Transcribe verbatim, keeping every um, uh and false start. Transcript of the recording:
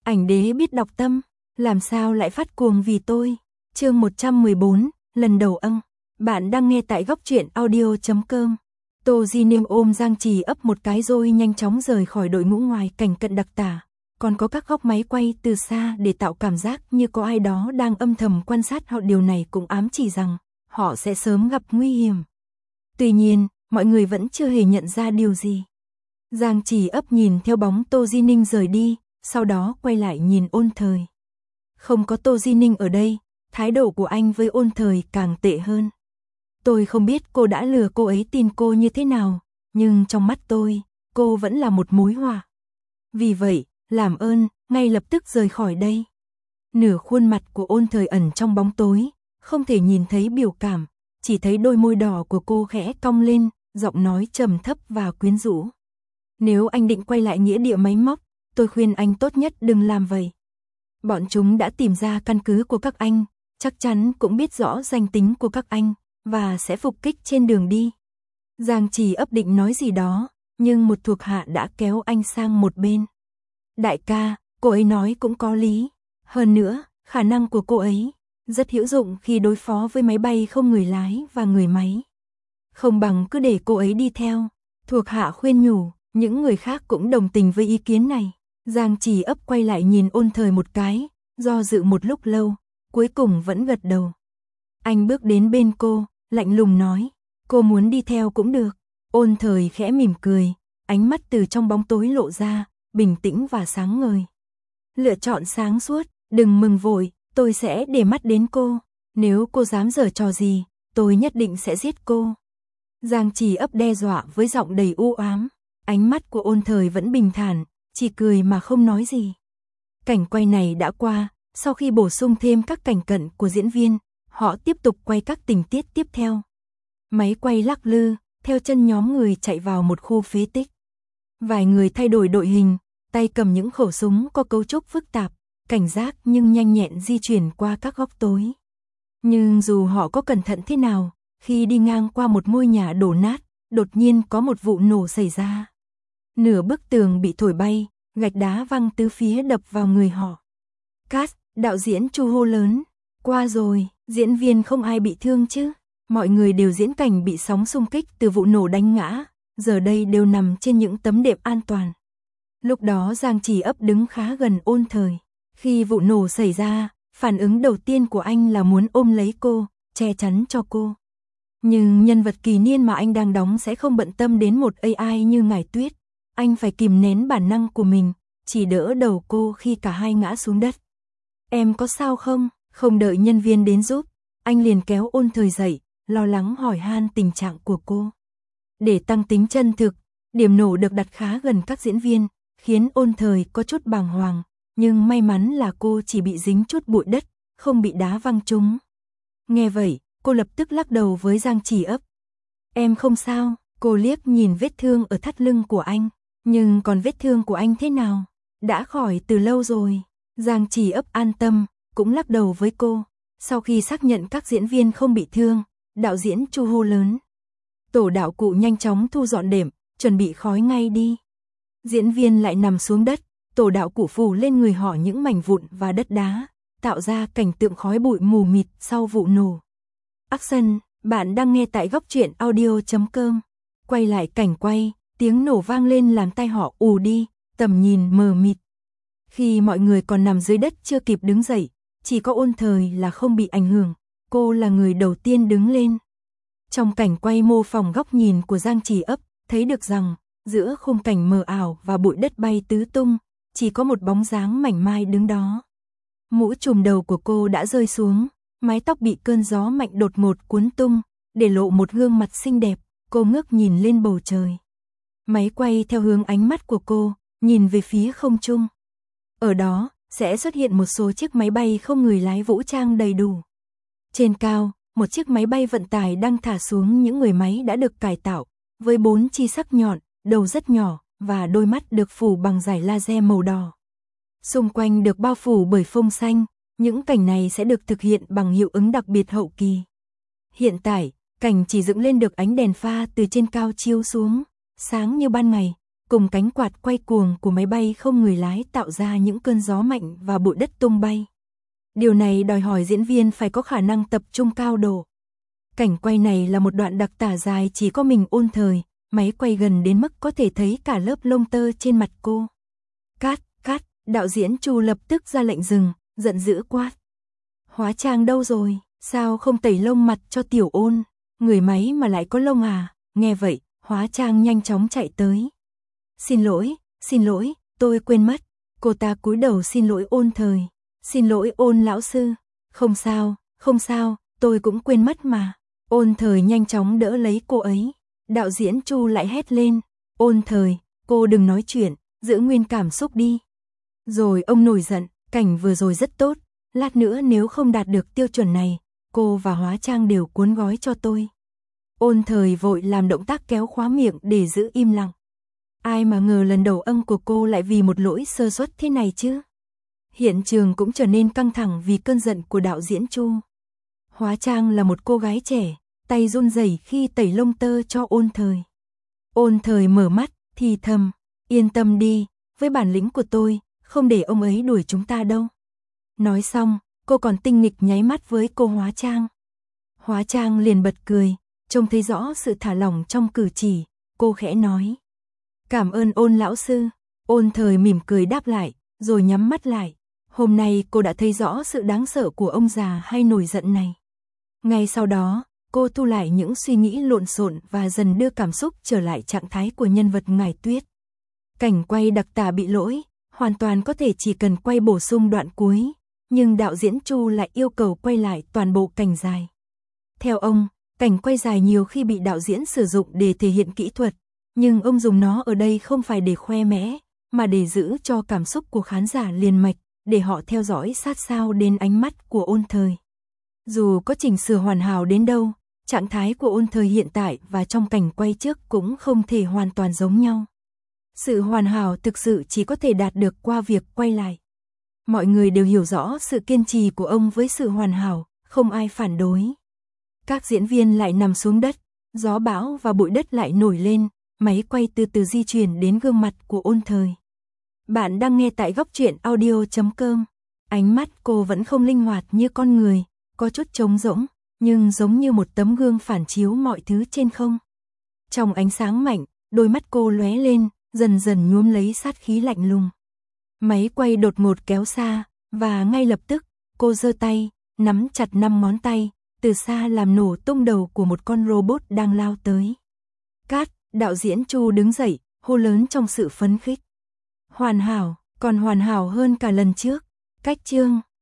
Ảnh đế biết đọc tâm, làm sao lại phát cuồng vì tôi. Chương một trăm mười bốn, lần đầu âng. Bạn đang nghe tại góc truyện audio chấm com. Tô Di Niêm ôm Giang Trì ấp một cái rồi nhanh chóng rời khỏi đội ngũ ngoài cảnh cận đặc tả. Còn có các góc máy quay từ xa để tạo cảm giác như có ai đó đang âm thầm quan sát họ. Điều này cũng ám chỉ rằng họ sẽ sớm gặp nguy hiểm. Tuy nhiên, mọi người vẫn chưa hề nhận ra điều gì. Giang Trì ấp nhìn theo bóng Tô Di Ninh rời đi, sau đó quay lại nhìn Ôn Thời. Không có Tô Di Ninh ở đây, thái độ của anh với Ôn Thời càng tệ hơn. Tôi không biết cô đã lừa cô ấy tin cô như thế nào, nhưng trong mắt tôi, cô vẫn là một mối họa. Vì vậy, làm ơn, ngay lập tức rời khỏi đây. Nửa khuôn mặt của Ôn Thời ẩn trong bóng tối, không thể nhìn thấy biểu cảm, chỉ thấy đôi môi đỏ của cô khẽ cong lên, giọng nói trầm thấp và quyến rũ. Nếu anh định quay lại nghĩa địa máy móc, tôi khuyên anh tốt nhất đừng làm vậy. Bọn chúng đã tìm ra căn cứ của các anh, chắc chắn cũng biết rõ danh tính của các anh, và sẽ phục kích trên đường đi. Giang Trì ấp định nói gì đó, nhưng một thuộc hạ đã kéo anh sang một bên. Đại ca, cô ấy nói cũng có lý. Hơn nữa, khả năng của cô ấy rất hữu dụng khi đối phó với máy bay không người lái và người máy. Không bằng cứ để cô ấy đi theo. Thuộc hạ khuyên nhủ, những người khác cũng đồng tình với ý kiến này. Giang Trì ấp quay lại nhìn Ôn Thời một cái, do dự một lúc lâu, cuối cùng vẫn gật đầu. Anh bước đến bên cô, lạnh lùng nói, cô muốn đi theo cũng được. Ôn Thời khẽ mỉm cười, ánh mắt từ trong bóng tối lộ ra, bình tĩnh và sáng ngời. Lựa chọn sáng suốt, đừng mừng vội, tôi sẽ để mắt đến cô. Nếu cô dám giở trò gì, tôi nhất định sẽ giết cô. Giang Trì ấp đe dọa với giọng đầy u ám. Ánh mắt của Ôn Thời vẫn bình thản, chỉ cười mà không nói gì. Cảnh quay này đã qua, sau khi bổ sung thêm các cảnh cận của diễn viên, họ tiếp tục quay các tình tiết tiếp theo. Máy quay lắc lư, theo chân nhóm người chạy vào một khu phế tích. Vài người thay đổi đội hình, tay cầm những khẩu súng có cấu trúc phức tạp, cảnh giác nhưng nhanh nhẹn di chuyển qua các góc tối. Nhưng dù họ có cẩn thận thế nào, khi đi ngang qua một ngôi nhà đổ nát, đột nhiên có một vụ nổ xảy ra. Nửa bức tường bị thổi bay, gạch đá văng tứ phía đập vào người họ. Cast, đạo diễn Chu hô lớn, qua rồi, diễn viên không ai bị thương chứ. Mọi người đều diễn cảnh bị sóng xung kích từ vụ nổ đánh ngã, giờ đây đều nằm trên những tấm đệm an toàn. Lúc đó Giang Trì ấp đứng khá gần Ôn Thời. Khi vụ nổ xảy ra, phản ứng đầu tiên của anh là muốn ôm lấy cô, che chắn cho cô. Nhưng nhân vật kỳ niên mà anh đang đóng sẽ không bận tâm đến một a i như Ngải Tuyết. Anh phải kìm nén bản năng của mình, chỉ đỡ đầu cô khi cả hai ngã xuống đất. Em có sao không? Không đợi nhân viên đến giúp, anh liền kéo Ôn Thời dậy, lo lắng hỏi han tình trạng của cô. Để tăng tính chân thực, điểm nổ được đặt khá gần các diễn viên, khiến Ôn Thời có chút bàng hoàng, nhưng may mắn là cô chỉ bị dính chút bụi đất, không bị đá văng trúng. Nghe vậy, cô lập tức lắc đầu với Giang Trì ấp. Em không sao, cô liếc nhìn vết thương ở thắt lưng của anh, nhưng còn vết thương của anh thế nào? Đã khỏi từ lâu rồi. Giang Trì ấp an tâm, cũng lắc đầu với cô. Sau khi xác nhận các diễn viên không bị thương, đạo diễn Chu hô lớn. Tổ đạo cụ nhanh chóng thu dọn đệm, chuẩn bị khói ngay đi. Diễn viên lại nằm xuống đất, tổ đạo cụ phủ lên người họ những mảnh vụn và đất đá, tạo ra cảnh tượng khói bụi mù mịt sau vụ nổ. Action, bạn đang nghe tại góc truyện audio chấm com. Quay lại cảnh quay, tiếng nổ vang lên làm tai họ ù đi, tầm nhìn mờ mịt. Khi mọi người còn nằm dưới đất chưa kịp đứng dậy, chỉ có Ôn Thời là không bị ảnh hưởng, cô là người đầu tiên đứng lên. Trong cảnh quay mô phỏng góc nhìn của Giang Trì ấp, thấy được rằng, giữa khung cảnh mờ ảo và bụi đất bay tứ tung, chỉ có một bóng dáng mảnh mai đứng đó. Mũ trùm đầu của cô đã rơi xuống, mái tóc bị cơn gió mạnh đột ngột cuốn tung, để lộ một gương mặt xinh đẹp, cô ngước nhìn lên bầu trời. Máy quay theo hướng ánh mắt của cô, nhìn về phía không trung. Ở đó, sẽ xuất hiện một số chiếc máy bay không người lái vũ trang đầy đủ. Trên cao, một chiếc máy bay vận tải đang thả xuống những người máy đã được cải tạo, với bốn chi sắc nhọn, đầu rất nhỏ, và đôi mắt được phủ bằng dải laser màu đỏ. Xung quanh được bao phủ bởi phông xanh, những cảnh này sẽ được thực hiện bằng hiệu ứng đặc biệt hậu kỳ. Hiện tại, cảnh chỉ dựng lên được ánh đèn pha từ trên cao chiếu xuống, sáng như ban ngày, cùng cánh quạt quay cuồng của máy bay không người lái tạo ra những cơn gió mạnh và bụi đất tung bay. Điều này đòi hỏi diễn viên phải có khả năng tập trung cao độ. Cảnh quay này là một đoạn đặc tả dài chỉ có mình Ôn Thời, máy quay gần đến mức có thể thấy cả lớp lông tơ trên mặt cô. Cắt, cắt, đạo diễn Chu lập tức ra lệnh dừng, giận dữ quát. Hóa trang đâu rồi, sao không tẩy lông mặt cho Tiểu Ôn, người máy mà lại có lông à? Nghe vậy, hóa trang nhanh chóng chạy tới. Xin lỗi, xin lỗi, tôi quên mất. Cô ta cúi đầu xin lỗi Ôn Thời. Xin lỗi Ôn lão sư. Không sao, không sao, tôi cũng quên mất mà. Ôn Thời nhanh chóng đỡ lấy cô ấy. Đạo diễn Chu lại hét lên. Ôn Thời, cô đừng nói chuyện, giữ nguyên cảm xúc đi. Rồi ông nổi giận, cảnh vừa rồi rất tốt. Lát nữa nếu không đạt được tiêu chuẩn này, cô và hóa trang đều cuốn gói cho tôi. Ôn Thời vội làm động tác kéo khóa miệng để giữ im lặng. Ai mà ngờ lần đầu âm của cô lại vì một lỗi sơ suất thế này chứ. Hiện trường cũng trở nên căng thẳng vì cơn giận của đạo diễn Chu. Hóa trang là một cô gái trẻ, tay run rẩy khi tẩy lông tơ cho Ôn Thời. Ôn Thời mở mắt, thì thầm, yên tâm đi, với bản lĩnh của tôi, không để ông ấy đuổi chúng ta đâu. Nói xong, cô còn tinh nghịch nháy mắt với cô hóa trang. Hóa trang liền bật cười, trông thấy rõ sự thả lỏng trong cử chỉ, cô khẽ nói. Cảm ơn Ôn lão sư. Ôn Thời mỉm cười đáp lại, rồi nhắm mắt lại. Hôm nay cô đã thấy rõ sự đáng sợ của ông già hay nổi giận này. Ngay sau đó, cô thu lại những suy nghĩ lộn xộn và dần đưa cảm xúc trở lại trạng thái của nhân vật Ngải Tuyết. Cảnh quay đặc tả bị lỗi, hoàn toàn có thể chỉ cần quay bổ sung đoạn cuối, nhưng đạo diễn Chu lại yêu cầu quay lại toàn bộ cảnh dài. Theo ông, cảnh quay dài nhiều khi bị đạo diễn sử dụng để thể hiện kỹ thuật, nhưng ông dùng nó ở đây không phải để khoe mẽ, mà để giữ cho cảm xúc của khán giả liền mạch, để họ theo dõi sát sao đến ánh mắt của Ôn Thời. Dù có chỉnh sửa hoàn hảo đến đâu, trạng thái của Ôn Thời hiện tại và trong cảnh quay trước cũng không thể hoàn toàn giống nhau. Sự hoàn hảo thực sự chỉ có thể đạt được qua việc quay lại. Mọi người đều hiểu rõ sự kiên trì của ông với sự hoàn hảo, không ai phản đối. Các diễn viên lại nằm xuống đất, gió bão và bụi đất lại nổi lên, máy quay từ từ di chuyển đến gương mặt của Ôn Thời. Bạn đang nghe tại góc truyện audio chấm com. Ánh mắt cô vẫn không linh hoạt như con người, có chút trống rỗng, nhưng giống như một tấm gương phản chiếu mọi thứ trên không. Trong ánh sáng mạnh, đôi mắt cô lóe lên, dần dần nhuốm lấy sát khí lạnh lùng. Máy quay đột ngột kéo xa, và ngay lập tức, cô giơ tay, nắm chặt năm ngón tay, từ xa làm nổ tung đầu của một con robot đang lao tới. Cát, đạo diễn Chu đứng dậy, hô lớn trong sự phấn khích. Hoàn hảo, còn hoàn hảo hơn cả lần trước. Cách chương